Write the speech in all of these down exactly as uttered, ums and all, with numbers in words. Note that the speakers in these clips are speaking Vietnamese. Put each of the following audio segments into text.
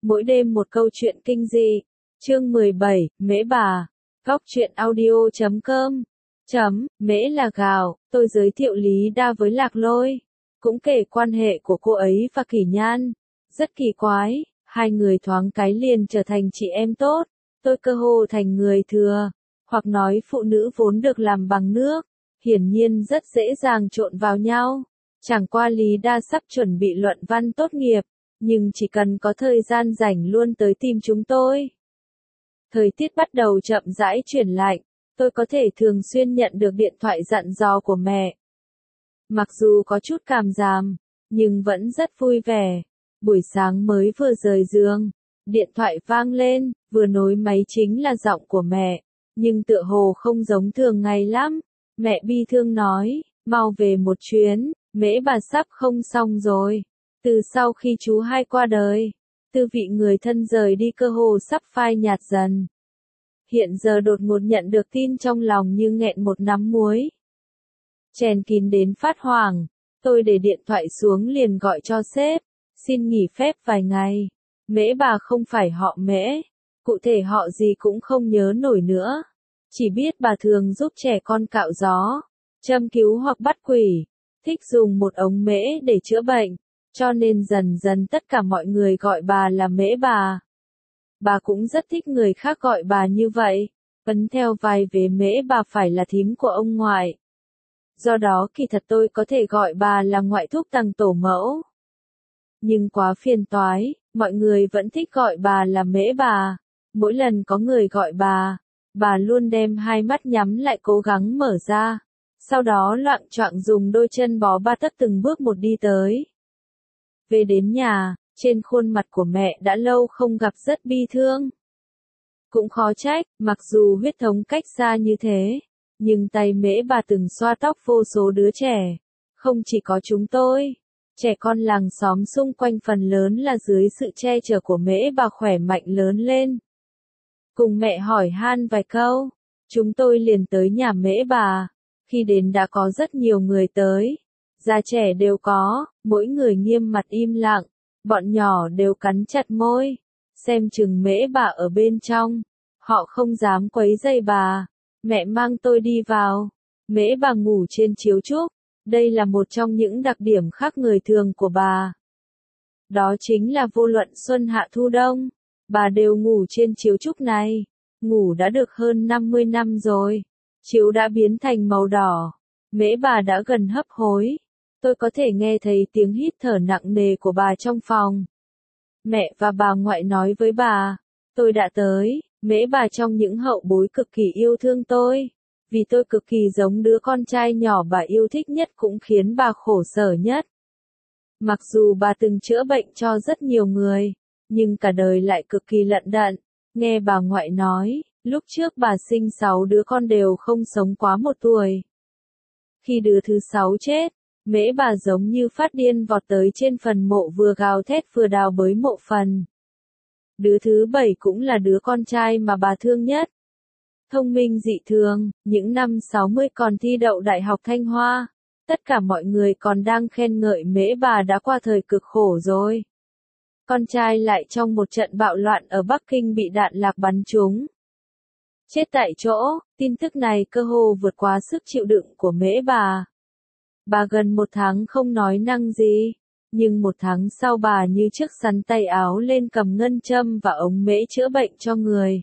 Mỗi đêm một câu chuyện kinh dị. Chương mười bảy, Mễ Bà. Góc truyện audio chấm com. Chấm, Mễ là gạo, tôi giới thiệu Lý Đa với Lạc Lôi. Cũng kể quan hệ của cô ấy và Kỷ Nhan. Rất kỳ quái, hai người thoáng cái liền trở thành chị em tốt. Tôi cơ hồ thành người thừa. Hoặc nói phụ nữ vốn được làm bằng nước. Hiển nhiên rất dễ dàng trộn vào nhau. Chẳng qua Lý Đa sắp chuẩn bị luận văn tốt nghiệp. Nhưng chỉ cần có thời gian rảnh luôn tới tìm chúng tôi. Thời tiết bắt đầu chậm rãi chuyển lạnh, tôi có thể thường xuyên nhận được điện thoại dặn dò của mẹ. Mặc dù có chút cảm giảm, nhưng vẫn rất vui vẻ. Buổi sáng mới vừa rời giường, điện thoại vang lên, vừa nối máy chính là giọng của mẹ, nhưng tựa hồ không giống thường ngày lắm. Mẹ bi thương nói, mau về một chuyến, Mễ bà sắp không xong rồi. Từ sau khi chú hai qua đời, tư vị người thân rời đi cơ hồ sắp phai nhạt dần. Hiện giờ đột ngột nhận được tin trong lòng như nghẹn một nắm muối. Chèn kín đến phát hoảng, tôi để điện thoại xuống liền gọi cho sếp, xin nghỉ phép vài ngày. Mễ bà không phải họ Mễ, cụ thể họ gì cũng không nhớ nổi nữa. Chỉ biết bà thường giúp trẻ con cạo gió, châm cứu hoặc bắt quỷ, thích dùng một ống mễ để chữa bệnh. Cho nên dần dần tất cả mọi người gọi bà là Mễ bà. Bà cũng rất thích người khác gọi bà như vậy, ấn theo vai vế Mễ bà phải là thím của ông ngoại. Do đó kỳ thật tôi có thể gọi bà là ngoại thúc tằng tổ mẫu. Nhưng quá phiền toái, mọi người vẫn thích gọi bà là Mễ bà. Mỗi lần có người gọi bà, bà luôn đem hai mắt nhắm lại cố gắng mở ra. Sau đó loạng choạng dùng đôi chân bó ba tấc từng bước một đi tới. Về đến nhà, trên khuôn mặt của mẹ đã lâu không gặp rất bi thương. Cũng khó trách, mặc dù huyết thống cách xa như thế, nhưng tay Mễ bà từng xoa tóc vô số đứa trẻ. Không chỉ có chúng tôi, trẻ con làng xóm xung quanh phần lớn là dưới sự che chở của Mễ bà khỏe mạnh lớn lên. Cùng mẹ hỏi han vài câu, chúng tôi liền tới nhà Mễ bà. Khi đến đã có rất nhiều người tới. Già trẻ đều có, mỗi người nghiêm mặt im lặng, bọn nhỏ đều cắn chặt môi, xem chừng Mễ bà ở bên trong, họ không dám quấy rầy bà. Mẹ mang tôi đi vào, Mễ bà ngủ trên chiếu trúc, đây là một trong những đặc điểm khác người thường của bà. Đó chính là vô luận xuân hạ thu đông, bà đều ngủ trên chiếu trúc này, ngủ đã được hơn năm mươi năm rồi, chiếu đã biến thành màu đỏ, Mễ bà đã gần hấp hối. Tôi có thể nghe thấy tiếng hít thở nặng nề của bà trong phòng. Mẹ và bà ngoại nói với bà, tôi đã tới, Mễ bà trong những hậu bối cực kỳ yêu thương tôi. Vì tôi cực kỳ giống đứa con trai nhỏ bà yêu thích nhất cũng khiến bà khổ sở nhất. Mặc dù bà từng chữa bệnh cho rất nhiều người, nhưng cả đời lại cực kỳ lận đận. Nghe bà ngoại nói, lúc trước bà sinh sáu đứa con đều không sống quá một tuổi. Khi đứa thứ sáu chết, Mễ bà giống như phát điên vọt tới trên phần mộ vừa gào thét vừa đào bới mộ phần. Đứa thứ bảy cũng là đứa con trai mà bà thương nhất. Thông minh dị thường, những năm sáu mươi còn thi đậu Đại học Thanh Hoa. Tất cả mọi người còn đang khen ngợi Mễ bà đã qua thời cực khổ rồi. Con trai lại trong một trận bạo loạn ở Bắc Kinh bị đạn lạc bắn trúng. Chết tại chỗ, tin tức này cơ hồ vượt quá sức chịu đựng của Mễ bà. Bà gần một tháng không nói năng gì, nhưng một tháng sau bà như chiếc sắn tay áo lên cầm ngân châm và ống mễ chữa bệnh cho người.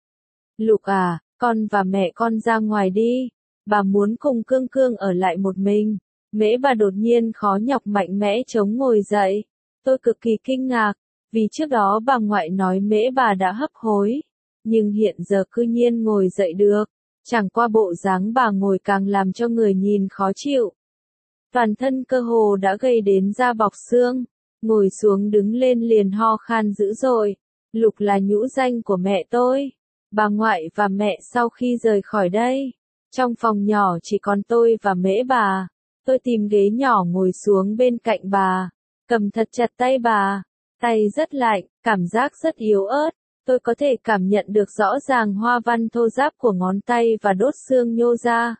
Lục à, con và mẹ con ra ngoài đi, bà muốn cùng Cương Cương ở lại một mình. Mễ bà đột nhiên khó nhọc mạnh mẽ chống ngồi dậy. Tôi cực kỳ kinh ngạc, vì trước đó bà ngoại nói Mễ bà đã hấp hối, nhưng hiện giờ cư nhiên ngồi dậy được. Chẳng qua bộ dáng bà ngồi càng làm cho người nhìn khó chịu. Toàn thân cơ hồ đã gầy đến da bọc xương, ngồi xuống đứng lên liền ho khan dữ dội. Lục là nhũ danh của mẹ tôi. Bà ngoại và mẹ sau khi rời khỏi đây, trong phòng nhỏ chỉ còn tôi và Mễ bà. Tôi tìm ghế nhỏ ngồi xuống bên cạnh bà, cầm thật chặt tay bà, tay rất lạnh, cảm giác rất yếu ớt. Tôi có thể cảm nhận được rõ ràng hoa văn thô ráp của ngón tay và đốt xương nhô ra.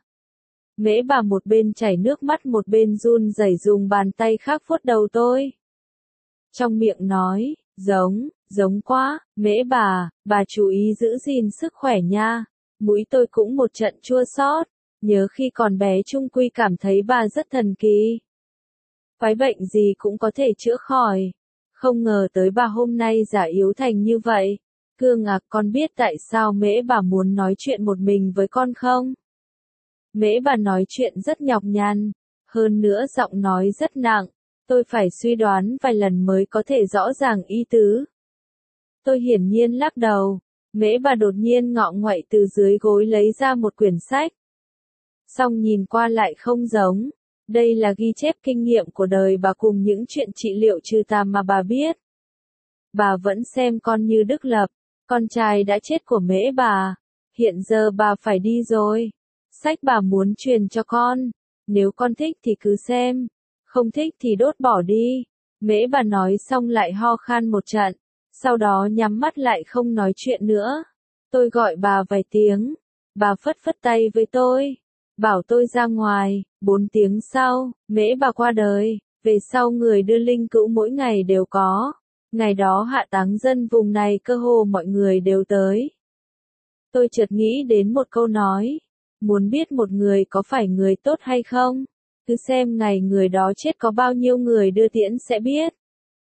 Mễ bà một bên chảy nước mắt một bên run rẩy dùng bàn tay khác vuốt đầu tôi. Trong miệng nói, Giống, giống quá, mễ bà, bà chú ý giữ gìn sức khỏe nha. Mũi tôi cũng một trận chua xót, nhớ khi còn bé chung quy cảm thấy bà rất thần kỳ. Quái bệnh gì cũng có thể chữa khỏi. Không ngờ tới bà hôm nay già yếu thành như vậy. Cương à, con biết tại sao mễ bà muốn nói chuyện một mình với con không? Mễ bà nói chuyện rất nhọc nhằn, hơn nữa giọng nói rất nặng. Tôi phải suy đoán vài lần mới có thể rõ ràng ý tứ. Tôi hiển nhiên lắc đầu. Mễ bà đột nhiên ngọ nguậy từ dưới gối lấy ra một quyển sách. Xong nhìn qua lại không giống. Đây là ghi chép kinh nghiệm của đời bà cùng những chuyện trị liệu trừ tà mà bà biết. Bà vẫn xem con như Đức Lập, con trai đã chết của mễ bà. Hiện giờ bà phải đi rồi. Sách bà muốn truyền cho con. Nếu con thích thì cứ xem. Không thích thì đốt bỏ đi. Mễ bà nói xong lại ho khan một trận. Sau đó nhắm mắt lại không nói chuyện nữa. Tôi gọi bà vài tiếng. Bà phất phất tay với tôi. Bảo tôi ra ngoài. Bốn tiếng sau, mễ bà qua đời. Về sau người đưa linh cữu mỗi ngày đều có. Ngày đó hạ táng dân vùng này cơ hồ mọi người đều tới. Tôi chợt nghĩ đến một câu nói. Muốn biết một người có phải người tốt hay không? Cứ xem ngày người đó chết có bao nhiêu người đưa tiễn sẽ biết.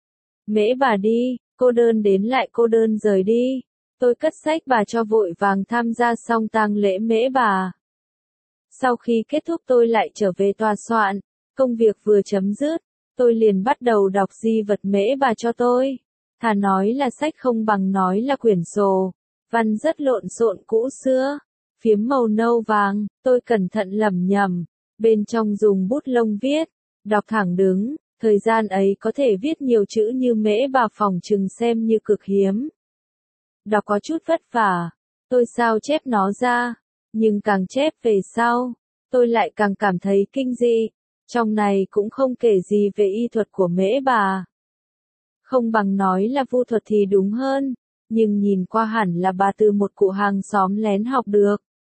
Mễ bà đi, cô đơn đến lại cô đơn rời đi. Tôi cất sách bà cho vội vàng tham gia xong tang lễ mễ bà. Sau khi kết thúc tôi lại trở về tòa soạn. Công việc vừa chấm dứt, tôi liền bắt đầu đọc di vật mễ bà cho tôi. Thà nói là sách không bằng nói là quyển sổ. Văn rất lộn xộn cũ xưa. Phiếm màu nâu vàng, tôi cẩn thận lẩm nhẩm. Bên trong dùng bút lông viết, đọc thẳng đứng, thời gian ấy có thể viết nhiều chữ như mễ bà phòng chừng xem như cực hiếm. Đọc có chút vất vả, tôi sao chép nó ra, nhưng càng chép về sau, tôi lại càng cảm thấy kinh dị, trong này cũng không kể gì về y thuật của mễ bà. Không bằng nói là vu thuật thì đúng hơn, nhưng nhìn qua hẳn là bà từ một cụ hàng xóm lén học được.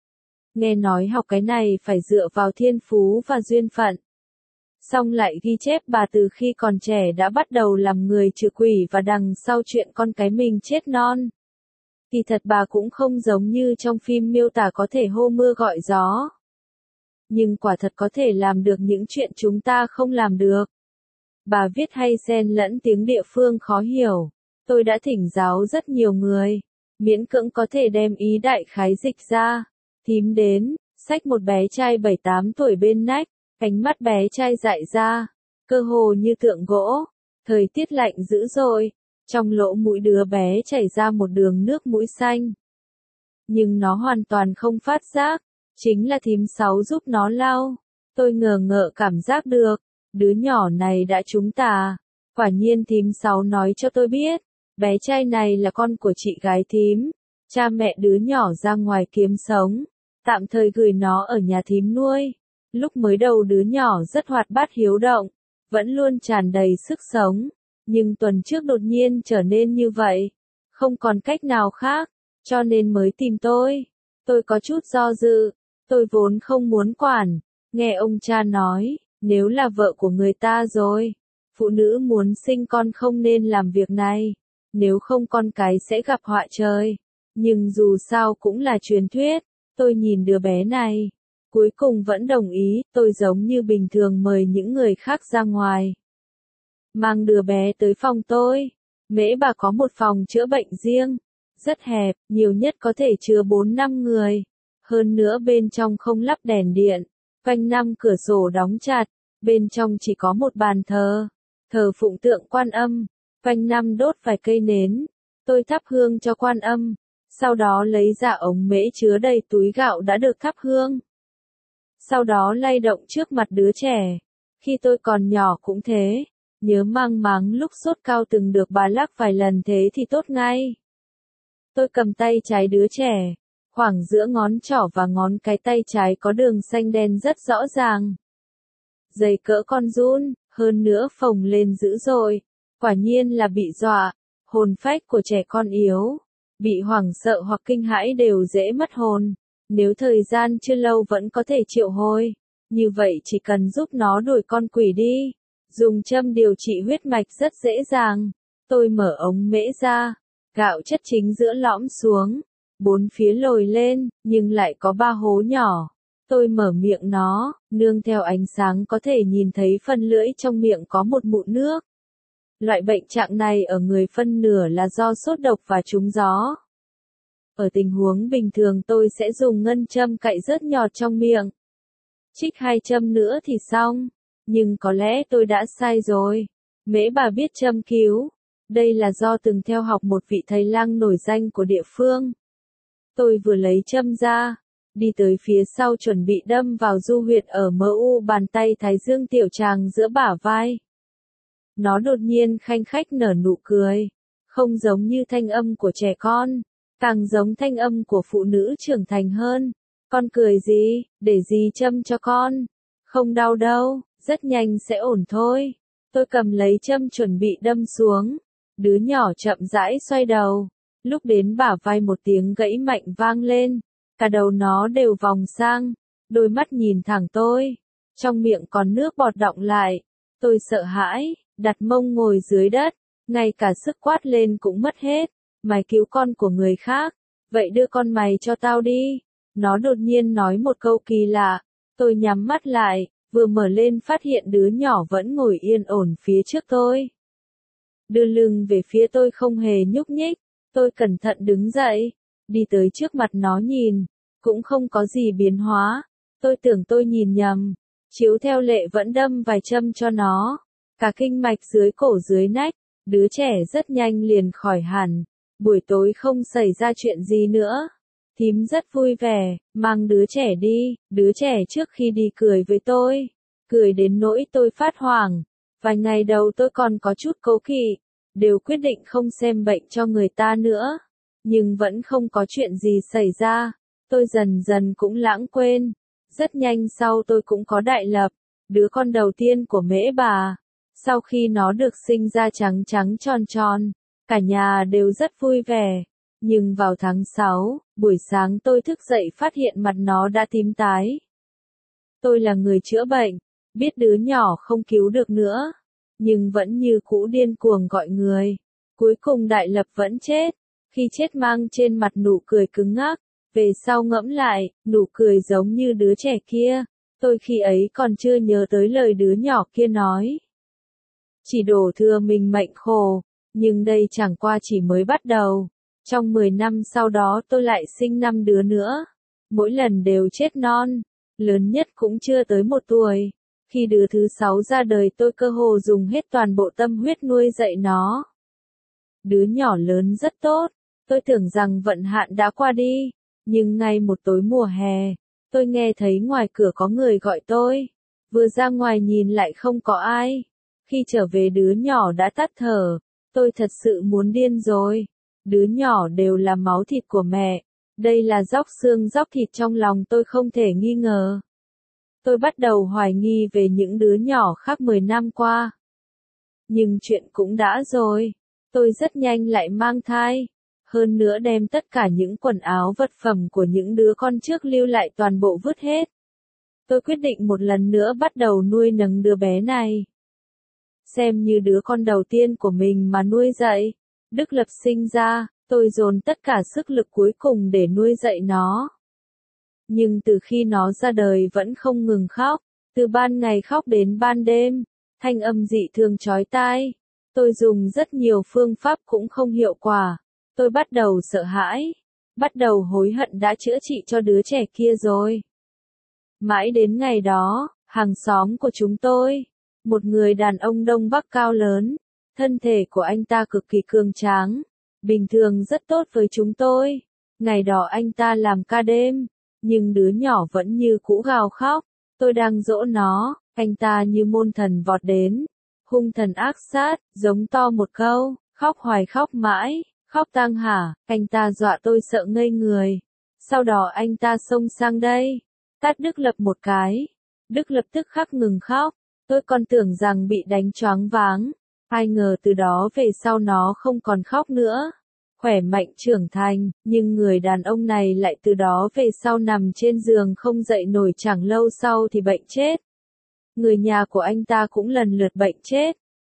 Nghe nói học cái này phải dựa vào thiên phú và duyên phận. Xong lại ghi chép bà từ khi còn trẻ đã bắt đầu làm người trừ quỷ và đằng sau chuyện con cái mình chết non. Kỳ thật bà cũng không giống như trong phim miêu tả có thể hô mưa gọi gió. Nhưng quả thật có thể làm được những chuyện chúng ta không làm được. Bà viết hay xen lẫn tiếng địa phương khó hiểu. Tôi đã thỉnh giáo rất nhiều người. Miễn cưỡng có thể đem ý đại khái dịch ra. Thím đến, xách một bé trai bảy tám tuổi bên nách, ánh mắt bé trai dại ra, cơ hồ như tượng gỗ, thời tiết lạnh dữ dội, trong lỗ mũi đứa bé chảy ra một đường nước mũi xanh. Nhưng nó hoàn toàn không phát giác, chính là thím sáu giúp nó lau. Tôi ngờ ngợ cảm giác được, đứa nhỏ này đã trúng tà. Quả nhiên thím sáu nói cho tôi biết, bé trai này là con của chị gái thím, cha mẹ đứa nhỏ ra ngoài kiếm sống. Tạm thời gửi nó ở nhà thím nuôi. Lúc mới đầu đứa nhỏ rất hoạt bát hiếu động, vẫn luôn tràn đầy sức sống. Nhưng tuần trước đột nhiên trở nên như vậy. Không còn cách nào khác, cho nên mới tìm tôi. Tôi có chút do dự, tôi vốn không muốn quản. Nghe ông cha nói, nếu là vợ của người ta rồi, phụ nữ muốn sinh con không nên làm việc này. Nếu không con cái sẽ gặp họa trời. Nhưng dù sao cũng là truyền thuyết. Tôi nhìn đứa bé này, cuối cùng vẫn đồng ý, tôi giống như bình thường mời những người khác ra ngoài. Mang đứa bé tới phòng tôi, mễ bà có một phòng chữa bệnh riêng, rất hẹp, nhiều nhất có thể chứa bốn năm người. Hơn nữa bên trong không lắp đèn điện, quanh năm cửa sổ đóng chặt, bên trong chỉ có một bàn thờ, thờ phụng tượng Quan Âm, quanh năm đốt vài cây nến. Tôi thắp hương cho Quan Âm. Sau đó lấy ra ống mễ chứa đầy túi gạo đã được thắp hương. Sau đó lay động trước mặt đứa trẻ. Khi tôi còn nhỏ cũng thế. Nhớ mang máng lúc sốt cao từng được bà lắc vài lần thế thì tốt ngay. Tôi cầm tay trái đứa trẻ. Khoảng giữa ngón trỏ và ngón cái tay trái có đường xanh đen rất rõ ràng. Giày cỡ con giun, hơn nữa phồng lên dữ dội. Quả nhiên là bị dọa. Hồn phách của trẻ con yếu. Bị hoảng sợ hoặc kinh hãi đều dễ mất hồn. Nếu thời gian chưa lâu vẫn có thể triệu hồi. Như vậy chỉ cần giúp nó đuổi con quỷ đi. Dùng châm điều trị huyết mạch rất dễ dàng. Tôi mở ống mễ ra, gạo chất chính giữa lõm xuống, bốn phía lồi lên, nhưng lại có ba hố nhỏ. Tôi mở miệng nó, nương theo ánh sáng có thể nhìn thấy phần lưỡi trong miệng có một mụn nước. Loại bệnh trạng này ở người phân nửa là do sốt độc và trúng gió. Ở tình huống bình thường tôi sẽ dùng ngân châm cạy rớt nhọt trong miệng. Trích hai châm nữa thì xong. Nhưng có lẽ tôi đã sai rồi. Mễ bà biết châm cứu. Đây là do từng theo học một vị thầy lang nổi danh của địa phương. Tôi vừa lấy châm ra, đi tới phía sau chuẩn bị đâm vào du huyệt ở mờ u bàn tay thái dương tiểu tràng giữa bả vai. Nó đột nhiên khanh khách nở nụ cười, không giống như thanh âm của trẻ con, càng giống thanh âm của phụ nữ trưởng thành hơn. Con cười gì, để dì châm cho con. Không đau đâu, rất nhanh sẽ ổn thôi. Tôi cầm lấy châm chuẩn bị đâm xuống. Đứa nhỏ chậm rãi xoay đầu. Lúc đến bả vai một tiếng gãy mạnh vang lên. Cả đầu nó đều vòng sang. Đôi mắt nhìn thẳng tôi. Trong miệng còn nước bọt đọng lại. Tôi sợ hãi, đặt mông ngồi dưới đất. Ngay cả sức quát lên cũng mất hết. Mày cứu con của người khác. Vậy đưa con mày cho tao đi. Nó đột nhiên nói một câu kỳ lạ. Tôi nhắm mắt lại, vừa mở lên phát hiện đứa nhỏ vẫn ngồi yên ổn phía trước tôi. Đưa lưng về phía tôi không hề nhúc nhích. Tôi cẩn thận đứng dậy, đi tới trước mặt nó nhìn. Cũng không có gì biến hóa. Tôi tưởng tôi nhìn nhầm. Chiếu theo lệ vẫn đâm vài châm cho nó. Cả kinh mạch dưới cổ dưới nách. Đứa trẻ rất nhanh liền khỏi hẳn. Buổi tối không xảy ra chuyện gì nữa. Thím rất vui vẻ, mang đứa trẻ đi. Đứa trẻ trước khi đi cười với tôi. Cười đến nỗi tôi phát hoảng. Vài ngày đầu tôi còn có chút cố kỵ. Đều quyết định không xem bệnh cho người ta nữa. Nhưng vẫn không có chuyện gì xảy ra. Tôi dần dần cũng lãng quên. Rất nhanh sau tôi cũng có đại lập. Đứa con đầu tiên của mễ bà. Sau khi nó được sinh ra trắng trắng tròn tròn. Cả nhà đều rất vui vẻ. Nhưng vào tháng sáu, buổi sáng tôi thức dậy phát hiện mặt nó đã tím tái. Tôi là người chữa bệnh, biết đứa nhỏ không cứu được nữa. Nhưng vẫn như cũ điên cuồng gọi người. Cuối cùng đại lập vẫn chết. Khi chết mang trên mặt nụ cười cứng ngắc. Về sau ngẫm lại, nụ cười giống như đứa trẻ kia. Tôi khi ấy còn chưa nhớ tới lời đứa nhỏ kia nói. Chỉ đổ thừa mình mệnh khổ. Nhưng đây chẳng qua chỉ mới bắt đầu. Trong mười năm sau đó tôi lại sinh năm đứa nữa. Mỗi lần đều chết non. Lớn nhất cũng chưa tới một tuổi. Khi đứa thứ sáu ra đời tôi cơ hồ dùng hết toàn bộ tâm huyết nuôi dạy nó. Đứa nhỏ lớn rất tốt. Tôi tưởng rằng vận hạn đã qua đi. Nhưng ngay một tối mùa hè, tôi nghe thấy ngoài cửa có người gọi tôi. Vừa ra ngoài nhìn lại không có ai. Khi trở về đứa nhỏ đã tắt thở. Tôi thật sự muốn điên rồi. Đứa nhỏ đều là máu thịt của mẹ. Đây là róc xương róc thịt trong lòng tôi không thể nghi ngờ. Tôi bắt đầu hoài nghi về những đứa nhỏ khác mười năm qua. Nhưng chuyện cũng đã rồi. Tôi rất nhanh lại mang thai. Hơn nữa đem tất cả những quần áo vật phẩm của những đứa con trước lưu lại toàn bộ vứt hết. Tôi quyết định một lần nữa bắt đầu nuôi nấng đứa bé này. Xem như đứa con đầu tiên của mình mà nuôi dạy. Đức Lập sinh ra, tôi dồn tất cả sức lực cuối cùng để nuôi dạy nó. Nhưng từ khi nó ra đời vẫn không ngừng khóc, từ ban ngày khóc đến ban đêm, thanh âm dị thường chói tai. Tôi dùng rất nhiều phương pháp cũng không hiệu quả. Tôi bắt đầu sợ hãi, bắt đầu hối hận đã chữa trị cho đứa trẻ kia rồi. Mãi đến ngày đó, hàng xóm của chúng tôi, một người đàn ông Đông Bắc cao lớn, thân thể của anh ta cực kỳ cường tráng, bình thường rất tốt với chúng tôi. Ngày đó anh ta làm ca đêm, nhưng đứa nhỏ vẫn như cũ gào khóc. Tôi đang dỗ nó, anh ta như môn thần vọt đến, hung thần ác sát, giống to một câu, khóc hoài khóc mãi, khóc tang hả, anh ta dọa tôi sợ ngây người. Sau đó anh ta xông sang đây, tát Đức Lập một cái. Đức Lập tức khắc ngừng khóc, tôi còn tưởng rằng bị đánh choáng váng. Ai ngờ từ đó về sau nó không còn khóc nữa. Khỏe mạnh trưởng thành, nhưng người đàn ông này lại từ đó về sau nằm trên giường không dậy nổi, chẳng lâu sau thì bệnh chết. Người nhà của anh ta cũng lần lượt bệnh chết.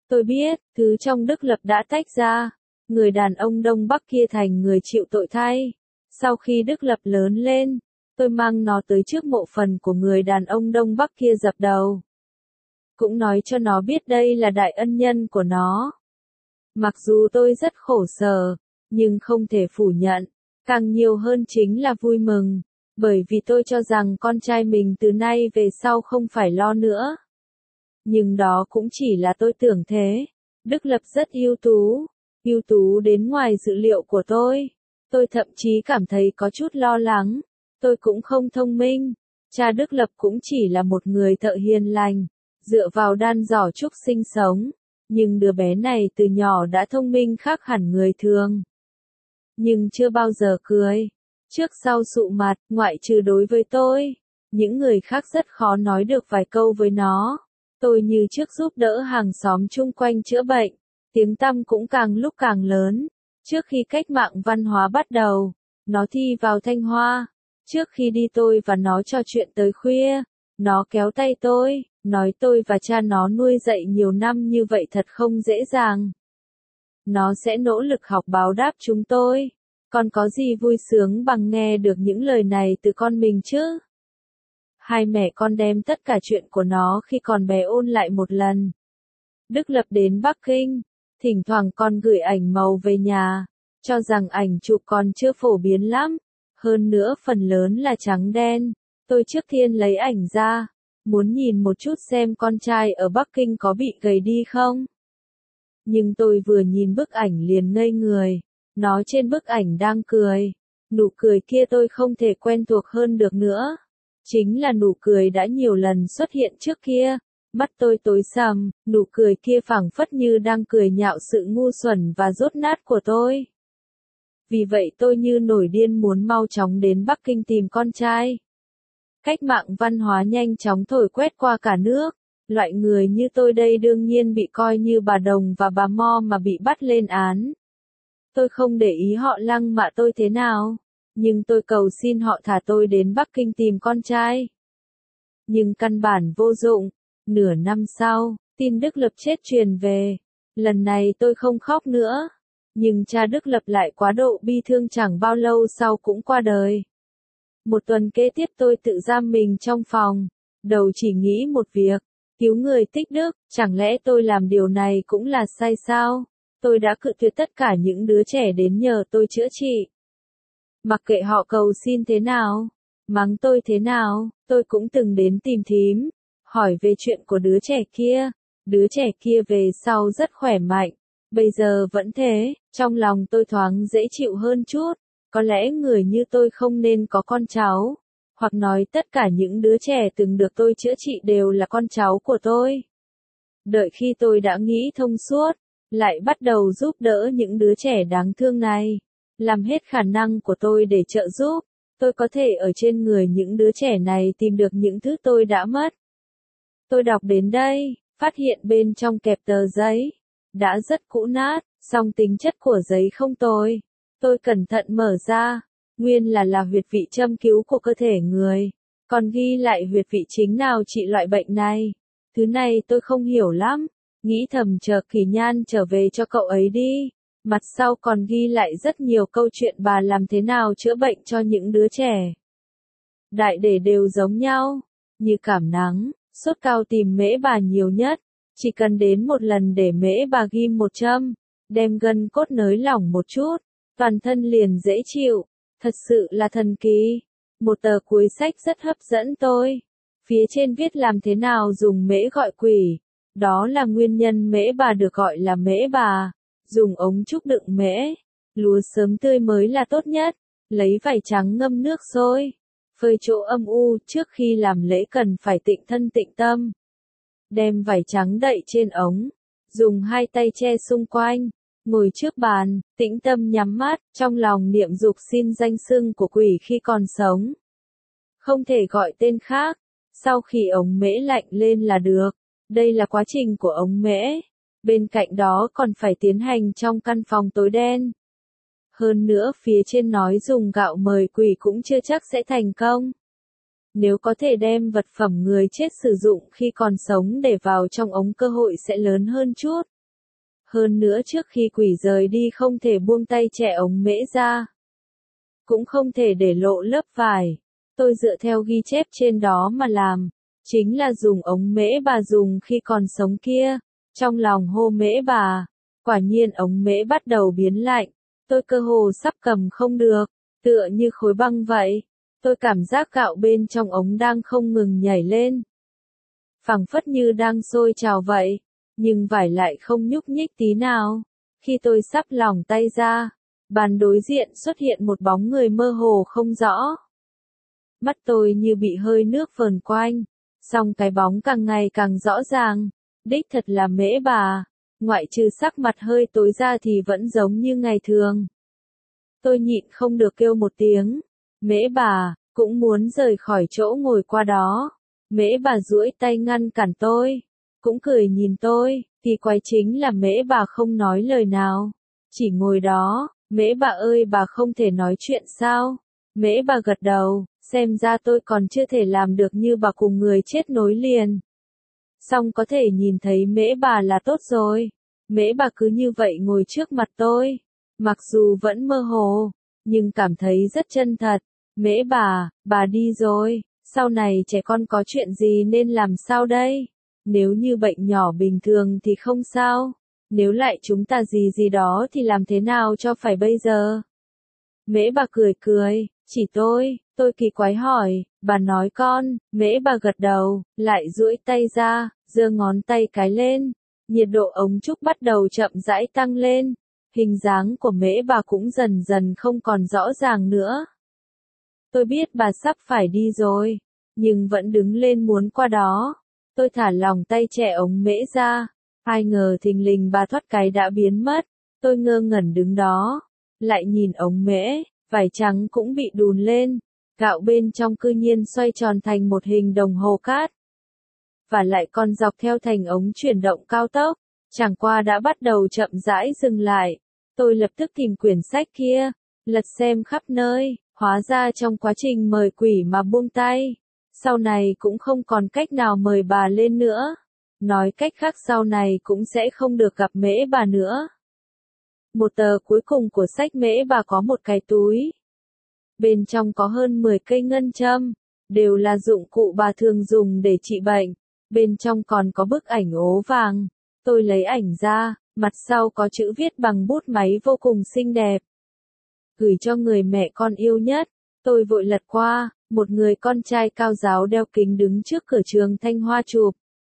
Tôi biết, thứ trong Đức Lập đã tách ra. Người đàn ông Đông Bắc kia thành người chịu tội thay. Sau khi Đức Lập lớn lên, tôi mang nó tới trước mộ phần của người đàn ông Đông Bắc kia dập đầu. Cũng nói cho nó biết đây là đại ân nhân của nó. Mặc dù tôi rất khổ sở, nhưng không thể phủ nhận, càng nhiều hơn chính là vui mừng, bởi vì tôi cho rằng con trai mình từ nay về sau không phải lo nữa. Nhưng đó cũng chỉ là tôi tưởng thế. Đức Lập rất ưu tú, ưu tú đến ngoài dự liệu của tôi. Tôi thậm chí cảm thấy có chút lo lắng. Tôi cũng không thông minh. Cha Đức Lập cũng chỉ là một người thợ hiền lành, dựa vào đan giỏ trúc sinh sống. Nhưng đứa bé này từ nhỏ đã thông minh khác hẳn người thường. Nhưng chưa bao giờ cười. Trước sau sụ mặt, ngoại trừ đối với tôi. Những người khác rất khó nói được vài câu với nó. Tôi như trước giúp đỡ hàng xóm chung quanh chữa bệnh. Tiếng tăm cũng càng lúc càng lớn. Trước khi cách mạng văn hóa bắt đầu, nó thi vào Thanh Hoa. Trước khi đi tôi và nó trò chuyện tới khuya. Nó kéo tay tôi, nói tôi và cha nó nuôi dạy nhiều năm như vậy thật không dễ dàng. Nó sẽ nỗ lực học báo đáp chúng tôi. Con có gì vui sướng bằng nghe được những lời này từ con mình chứ? Hai mẹ con đem tất cả chuyện của nó khi còn bé ôn lại một lần. Đức Lập đến Bắc Kinh, thỉnh thoảng con gửi ảnh màu về nhà, cho rằng ảnh chụp còn chưa phổ biến lắm, hơn nữa phần lớn là trắng đen. Tôi trước tiên lấy ảnh ra, muốn nhìn một chút xem con trai ở Bắc Kinh có bị gầy đi không. Nhưng tôi vừa nhìn bức ảnh liền ngây người, nó trên bức ảnh đang cười. Nụ cười kia tôi không thể quen thuộc hơn được nữa. Chính là nụ cười đã nhiều lần xuất hiện trước kia. Mắt tôi tối sầm, nụ cười kia phảng phất như đang cười nhạo sự ngu xuẩn và dốt nát của tôi. Vì vậy tôi như nổi điên muốn mau chóng đến Bắc Kinh tìm con trai. Cách mạng văn hóa nhanh chóng thổi quét qua cả nước. Loại người như tôi đây đương nhiên bị coi như bà đồng và bà mo mà bị bắt lên án. Tôi không để ý họ lăng mạ tôi thế nào, nhưng tôi cầu xin họ thả tôi đến Bắc Kinh tìm con trai. Nhưng căn bản vô dụng. Nửa năm sau, tin Đức Lập chết truyền về. Lần này tôi không khóc nữa. Nhưng cha Đức Lập lại quá độ bi thương, chẳng bao lâu sau cũng qua đời. Một tuần kế tiếp tôi tự giam mình trong phòng. Đầu chỉ nghĩ một việc, cứu người tích đức. Chẳng lẽ tôi làm điều này cũng là sai sao? Tôi đã cự tuyệt tất cả những đứa trẻ đến nhờ tôi chữa trị. Mặc kệ họ cầu xin thế nào, mắng tôi thế nào, tôi cũng từng đến tìm thím, hỏi về chuyện của đứa trẻ kia. Đứa trẻ kia về sau rất khỏe mạnh, bây giờ vẫn thế. Trong lòng tôi thoáng dễ chịu hơn chút. Có lẽ người như tôi không nên có con cháu, hoặc nói tất cả những đứa trẻ từng được tôi chữa trị đều là con cháu của tôi. Đợi khi tôi đã nghĩ thông suốt, lại bắt đầu giúp đỡ những đứa trẻ đáng thương này. Làm hết khả năng của tôi để trợ giúp. Tôi có thể ở trên người những đứa trẻ này tìm được những thứ tôi đã mất. Tôi đọc đến đây, phát hiện bên trong kẹp tờ giấy đã rất cũ nát, song tính chất của giấy không tồi. Tôi cẩn thận mở ra, nguyên là là huyệt vị châm cứu của cơ thể người. Còn ghi lại huyệt vị chính nào trị loại bệnh này. Thứ này tôi không hiểu lắm, nghĩ thầm chờ Kỳ Nhan trở về cho cậu ấy đi. Mặt sau còn ghi lại rất nhiều câu chuyện bà làm thế nào chữa bệnh cho những đứa trẻ. Đại để đều giống nhau, như cảm nắng, sốt cao tìm mễ bà nhiều nhất. Chỉ cần đến một lần để mễ bà ghim một châm, đem gân cốt nới lỏng một chút, toàn thân liền dễ chịu. Thật sự là thần kỳ. Một tờ cuối sách rất hấp dẫn tôi. Phía trên viết làm thế nào dùng mễ gọi quỷ. Đó là nguyên nhân mễ bà được gọi là mễ bà. Dùng ống trúc đựng mễ. Lúa sớm tươi mới là tốt nhất. Lấy vải trắng ngâm nước sôi. Phơi chỗ âm u, trước khi làm lễ cần phải tịnh thân tịnh tâm. Đem vải trắng đậy trên ống. Dùng hai tay che xung quanh. Ngồi trước bàn, tĩnh tâm nhắm mắt, trong lòng niệm dục xin danh xưng của quỷ khi còn sống. Không thể gọi tên khác. Sau khi ống mễ lạnh lên là được. Đây là quá trình của ống mễ. Bên cạnh đó còn phải tiến hành trong căn phòng tối đen. Hơn nữa phía trên nói dùng gạo mời quỷ cũng chưa chắc sẽ thành công. Nếu có thể đem vật phẩm người chết sử dụng khi còn sống để vào trong ống, cơ hội sẽ lớn hơn chút. Hơn nữa trước khi quỷ rời đi không thể buông tay chẻ ống mễ ra. Cũng không thể để lộ lớp vải. Tôi dựa theo ghi chép trên đó mà làm. Chính là dùng ống mễ bà dùng khi còn sống kia. Trong lòng hô mễ bà. Quả nhiên ống mễ bắt đầu biến lạnh. Tôi cơ hồ sắp cầm không được. Tựa như khối băng vậy. Tôi cảm giác gạo bên trong ống đang không ngừng nhảy lên. Phảng phất như đang sôi trào vậy. Nhưng vải lại không nhúc nhích tí nào. Khi tôi sắp lỏng tay ra, bàn đối diện xuất hiện một bóng người mơ hồ không rõ. Mắt tôi như bị hơi nước vờn quanh, song cái bóng càng ngày càng rõ ràng. Đích thật là mễ bà, ngoại trừ sắc mặt hơi tối ra thì vẫn giống như ngày thường. Tôi nhịn không được kêu một tiếng, mễ bà, cũng muốn rời khỏi chỗ ngồi qua đó. Mễ bà duỗi tay ngăn cản tôi, cũng cười nhìn tôi, kỳ quái chính là mễ bà không nói lời nào, chỉ ngồi đó. Mễ bà ơi, bà không thể nói chuyện sao? Mễ bà gật đầu, xem ra tôi còn chưa thể làm được như bà cùng người chết nối liền. Song có thể nhìn thấy mễ bà là tốt rồi. Mễ bà cứ như vậy ngồi trước mặt tôi, mặc dù vẫn mơ hồ, nhưng cảm thấy rất chân thật. Mễ bà, bà đi rồi, sau này trẻ con có chuyện gì nên làm sao đây? Nếu như bệnh nhỏ bình thường thì không sao. Nếu lại chúng ta gì gì đó thì làm thế nào cho phải bây giờ? Mễ bà cười cười, chỉ tôi, tôi kỳ quái hỏi, bà nói con, mễ bà gật đầu, lại duỗi tay ra, giơ ngón tay cái lên, nhiệt độ ống trúc bắt đầu chậm rãi tăng lên, hình dáng của mễ bà cũng dần dần không còn rõ ràng nữa. Tôi biết bà sắp phải đi rồi, nhưng vẫn đứng lên muốn qua đó. Tôi thả lỏng tay chẻ ống mễ ra. Ai ngờ thình lình bà thoát cái đã biến mất. Tôi ngơ ngẩn đứng đó. Lại nhìn ống mễ, vải trắng cũng bị đùn lên. Gạo bên trong cư nhiên xoay tròn thành một hình đồng hồ cát. Và lại còn dọc theo thành ống chuyển động cao tốc. Chẳng qua đã bắt đầu chậm rãi dừng lại. Tôi lập tức tìm quyển sách kia. Lật xem khắp nơi. Hóa ra trong quá trình mời quỷ mà buông tay. Sau này cũng không còn cách nào mời bà lên nữa. Nói cách khác sau này cũng sẽ không được gặp mễ bà nữa. Một tờ cuối cùng của sách mễ bà có một cái túi. Bên trong có hơn mười cây ngân châm, đều là dụng cụ bà thường dùng để trị bệnh. Bên trong còn có bức ảnh ố vàng. Tôi lấy ảnh ra, mặt sau có chữ viết bằng bút máy vô cùng xinh đẹp. Gửi cho người mẹ con yêu nhất. Tôi vội lật qua, một người con trai cao ráo đeo kính đứng trước cửa trường Thanh Hoa chụp.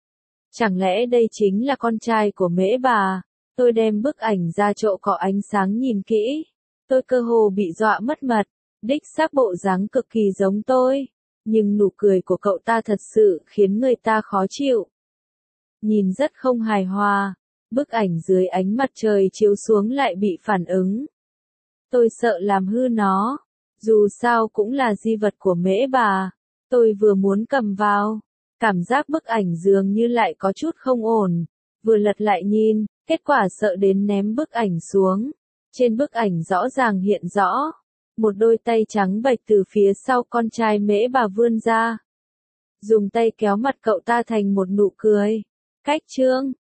Chẳng lẽ đây chính là con trai của mễ bà? Tôi đem bức ảnh ra chỗ có ánh sáng nhìn kỹ. Tôi cơ hồ bị dọa mất mật. Đích xác bộ dáng cực kỳ giống tôi. Nhưng nụ cười của cậu ta thật sự khiến người ta khó chịu. Nhìn rất không hài hòa. Bức ảnh dưới ánh mặt trời chiếu xuống lại bị phản ứng. Tôi sợ làm hư nó. Dù sao cũng là di vật của mễ bà. Tôi vừa muốn cầm vào. Cảm giác bức ảnh dường như lại có chút không ổn. Vừa lật lại nhìn, kết quả sợ đến ném bức ảnh xuống. Trên bức ảnh rõ ràng hiện rõ. Một đôi tay trắng bệch từ phía sau con trai mễ bà vươn ra. Dùng tay kéo mặt cậu ta thành một nụ cười. Cách trương,